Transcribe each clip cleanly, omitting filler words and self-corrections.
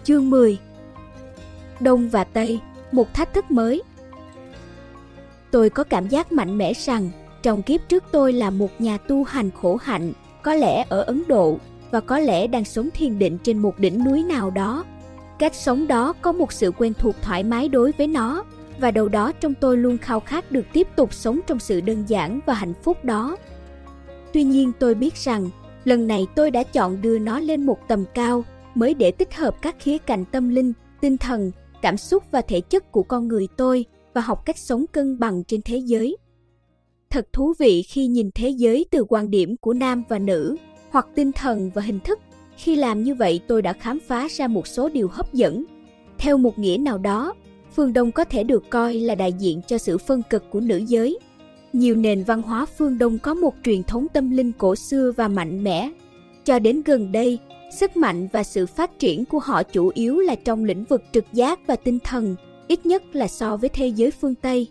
Chương 10. Đông và Tây, một thách thức mới. Tôi có cảm giác mạnh mẽ rằng trong kiếp trước tôi là một nhà tu hành khổ hạnh, có lẽ ở Ấn Độ, và có lẽ đang sống thiền định trên một đỉnh núi nào đó. Cách sống đó có một sự quen thuộc thoải mái đối với nó, và đâu đó trong tôi luôn khao khát được tiếp tục sống trong sự đơn giản và hạnh phúc đó. Tuy nhiên tôi biết rằng lần này tôi đã chọn đưa nó lên một tầm cao mới để tích hợp các khía cạnh tâm linh, tinh thần, cảm xúc và thể chất của con người tôi và học cách sống cân bằng trên thế giới. Thật thú vị khi nhìn thế giới từ quan điểm của nam và nữ, hoặc tinh thần và hình thức. Khi làm như vậy tôi đã khám phá ra một số điều hấp dẫn. Theo một nghĩa nào đó, phương Đông có thể được coi là đại diện cho sự phân cực của nữ giới. Nhiều nền văn hóa phương Đông có một truyền thống tâm linh cổ xưa và mạnh mẽ. Cho đến gần đây, sức mạnh và sự phát triển của họ chủ yếu là trong lĩnh vực trực giác và tinh thần, ít nhất là so với thế giới phương Tây.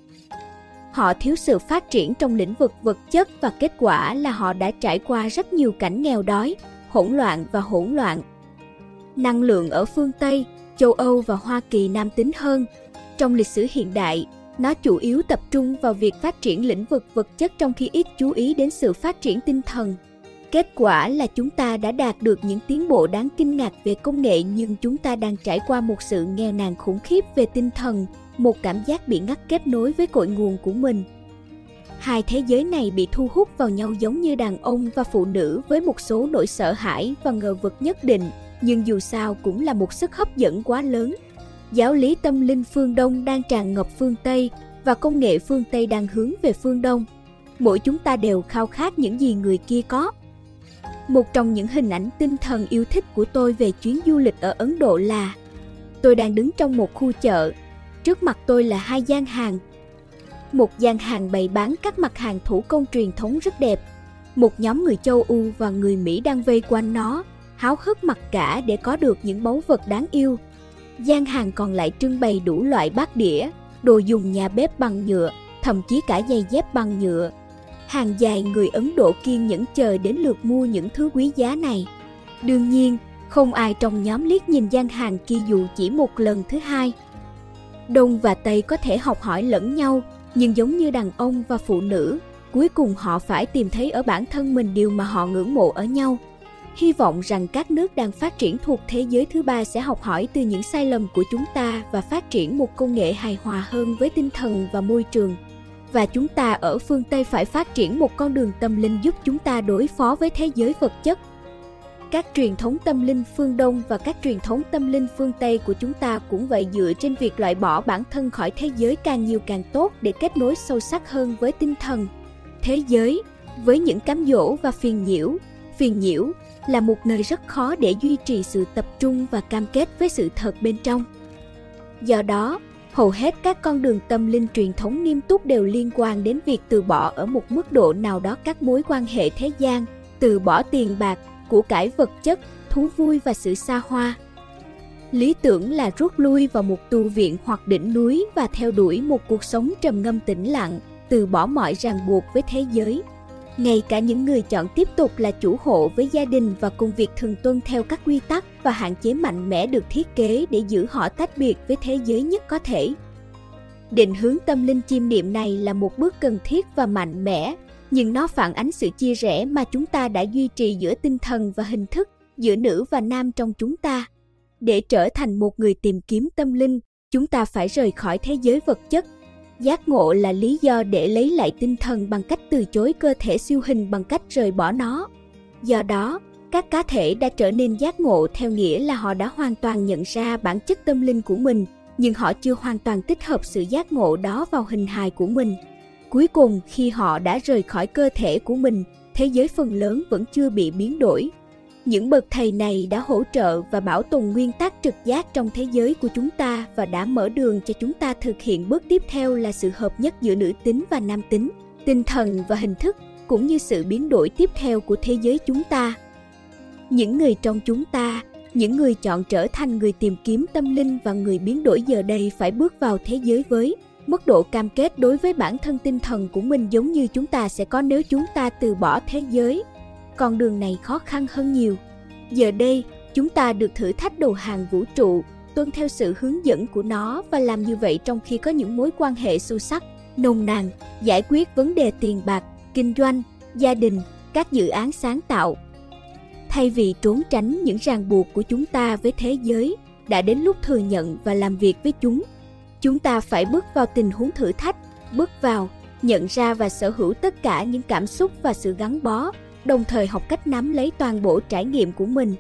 Họ thiếu sự phát triển trong lĩnh vực vật chất và kết quả là họ đã trải qua rất nhiều cảnh nghèo đói, hỗn loạn và hỗn loạn. Năng lượng ở phương Tây, châu Âu và Hoa Kỳ nam tính hơn. Trong lịch sử hiện đại, nó chủ yếu tập trung vào việc phát triển lĩnh vực vật chất trong khi ít chú ý đến sự phát triển tinh thần. Kết quả là chúng ta đã đạt được những tiến bộ đáng kinh ngạc về công nghệ, nhưng chúng ta đang trải qua một sự nghèo nàn khủng khiếp về tinh thần, một cảm giác bị ngắt kết nối với cội nguồn của mình. Hai thế giới này bị thu hút vào nhau giống như đàn ông và phụ nữ với một số nỗi sợ hãi và ngờ vực nhất định, nhưng dù sao cũng là một sức hấp dẫn quá lớn. Giáo lý tâm linh phương Đông đang tràn ngập phương Tây và công nghệ phương Tây đang hướng về phương Đông. Mỗi chúng ta đều khao khát những gì người kia có. Một trong những hình ảnh tinh thần yêu thích của tôi về chuyến du lịch ở Ấn Độ là tôi đang đứng trong một khu chợ. Trước mặt tôi là hai gian hàng. Một gian hàng bày bán các mặt hàng thủ công truyền thống rất đẹp. Một nhóm người châu Âu và người Mỹ đang vây quanh nó, háo hức mặc cả để có được những báu vật đáng yêu. Gian hàng còn lại trưng bày đủ loại bát đĩa, đồ dùng nhà bếp bằng nhựa, thậm chí cả giày dép bằng nhựa. Hàng dài người Ấn Độ kiên nhẫn chờ đến lượt mua những thứ quý giá này. Đương nhiên, không ai trong nhóm liếc nhìn gian hàng kia dù chỉ một lần thứ hai. Đông và Tây có thể học hỏi lẫn nhau, nhưng giống như đàn ông và phụ nữ, cuối cùng họ phải tìm thấy ở bản thân mình điều mà họ ngưỡng mộ ở nhau. Hy vọng rằng các nước đang phát triển thuộc thế giới thứ ba sẽ học hỏi từ những sai lầm của chúng ta và phát triển một công nghệ hài hòa hơn với tinh thần và môi trường. Và chúng ta ở phương Tây phải phát triển một con đường tâm linh giúp chúng ta đối phó với thế giới vật chất. Các truyền thống tâm linh phương Đông và các truyền thống tâm linh phương Tây của chúng ta cũng vậy, dựa trên việc loại bỏ bản thân khỏi thế giới càng nhiều càng tốt để kết nối sâu sắc hơn với tinh thần. Thế giới, với những cám dỗ và phiền nhiễu là một nơi rất khó để duy trì sự tập trung và cam kết với sự thật bên trong. Do đó, hầu hết các con đường tâm linh truyền thống nghiêm túc đều liên quan đến việc từ bỏ ở một mức độ nào đó các mối quan hệ thế gian, từ bỏ tiền bạc, của cải vật chất, thú vui và sự xa hoa. Lý tưởng là rút lui vào một tu viện hoặc đỉnh núi và theo đuổi một cuộc sống trầm ngâm tĩnh lặng, từ bỏ mọi ràng buộc với thế giới. Ngay cả những người chọn tiếp tục là chủ hộ với gia đình và công việc thường tuân theo các quy tắc và hạn chế mạnh mẽ được thiết kế để giữ họ tách biệt với thế giới nhất có thể. Định hướng tâm linh chiêm niệm này là một bước cần thiết và mạnh mẽ, nhưng nó phản ánh sự chia rẽ mà chúng ta đã duy trì giữa tinh thần và hình thức, giữa nữ và nam trong chúng ta. Để trở thành một người tìm kiếm tâm linh, chúng ta phải rời khỏi thế giới vật chất. Giác ngộ là lý do để lấy lại tinh thần bằng cách từ chối cơ thể siêu hình bằng cách rời bỏ nó. Do đó, các cá thể đã trở nên giác ngộ theo nghĩa là họ đã hoàn toàn nhận ra bản chất tâm linh của mình, nhưng họ chưa hoàn toàn tích hợp sự giác ngộ đó vào hình hài của mình. Cuối cùng, khi họ đã rời khỏi cơ thể của mình, thế giới phần lớn vẫn chưa bị biến đổi. Những bậc thầy này đã hỗ trợ và bảo tồn nguyên tắc trực giác trong thế giới của chúng ta và đã mở đường cho chúng ta thực hiện bước tiếp theo là sự hợp nhất giữa nữ tính và nam tính, tinh thần và hình thức, cũng như sự biến đổi tiếp theo của thế giới chúng ta. Những người trong chúng ta, những người chọn trở thành người tìm kiếm tâm linh và người biến đổi giờ đây phải bước vào thế giới với mức độ cam kết đối với bản thân tinh thần của mình giống như chúng ta sẽ có nếu chúng ta từ bỏ thế giới. Con đường này khó khăn hơn nhiều. Giờ đây, Chúng ta được thử thách đầu hàng vũ trụ, tuân theo sự hướng dẫn của nó và làm như vậy trong khi có những mối quan hệ sâu sắc, nồng nàn, giải quyết vấn đề tiền bạc, kinh doanh, gia đình, các dự án sáng tạo. Thay vì trốn tránh những ràng buộc của chúng ta với thế giới, đã đến lúc thừa nhận và làm việc với chúng. Chúng ta phải bước vào tình huống thử thách, bước vào, nhận ra và sở hữu tất cả những cảm xúc và sự gắn bó, đồng thời học cách nắm lấy toàn bộ trải nghiệm của mình.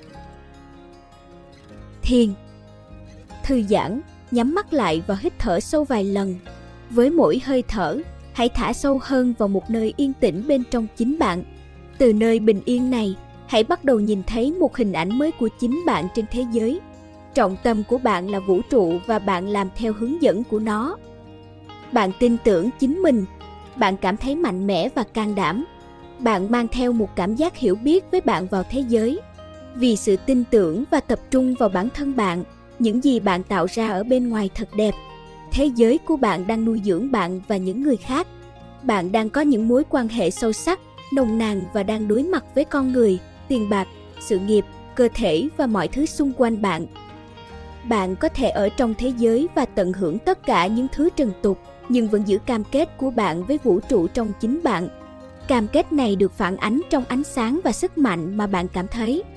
Thiền. Thư giãn, nhắm mắt lại và hít thở sâu vài lần. Với mỗi hơi thở, hãy thả sâu hơn vào một nơi yên tĩnh bên trong chính bạn. Từ nơi bình yên này, hãy bắt đầu nhìn thấy một hình ảnh mới của chính bạn trên thế giới. Trọng tâm của bạn là vũ trụ và bạn làm theo hướng dẫn của nó. Bạn tin tưởng chính mình. Bạn cảm thấy mạnh mẽ và can đảm. Bạn mang theo một cảm giác hiểu biết với bạn vào thế giới. Vì sự tin tưởng và tập trung vào bản thân bạn, những gì bạn tạo ra ở bên ngoài thật đẹp. Thế giới của bạn đang nuôi dưỡng bạn và những người khác. Bạn đang có những mối quan hệ sâu sắc, nồng nàn và đang đối mặt với con người, tiền bạc, sự nghiệp, cơ thể và mọi thứ xung quanh bạn. Bạn có thể ở trong thế giới và tận hưởng tất cả những thứ trần tục, nhưng vẫn giữ cam kết của bạn với vũ trụ trong chính bạn. Cam kết này được phản ánh trong ánh sáng và sức mạnh mà bạn cảm thấy.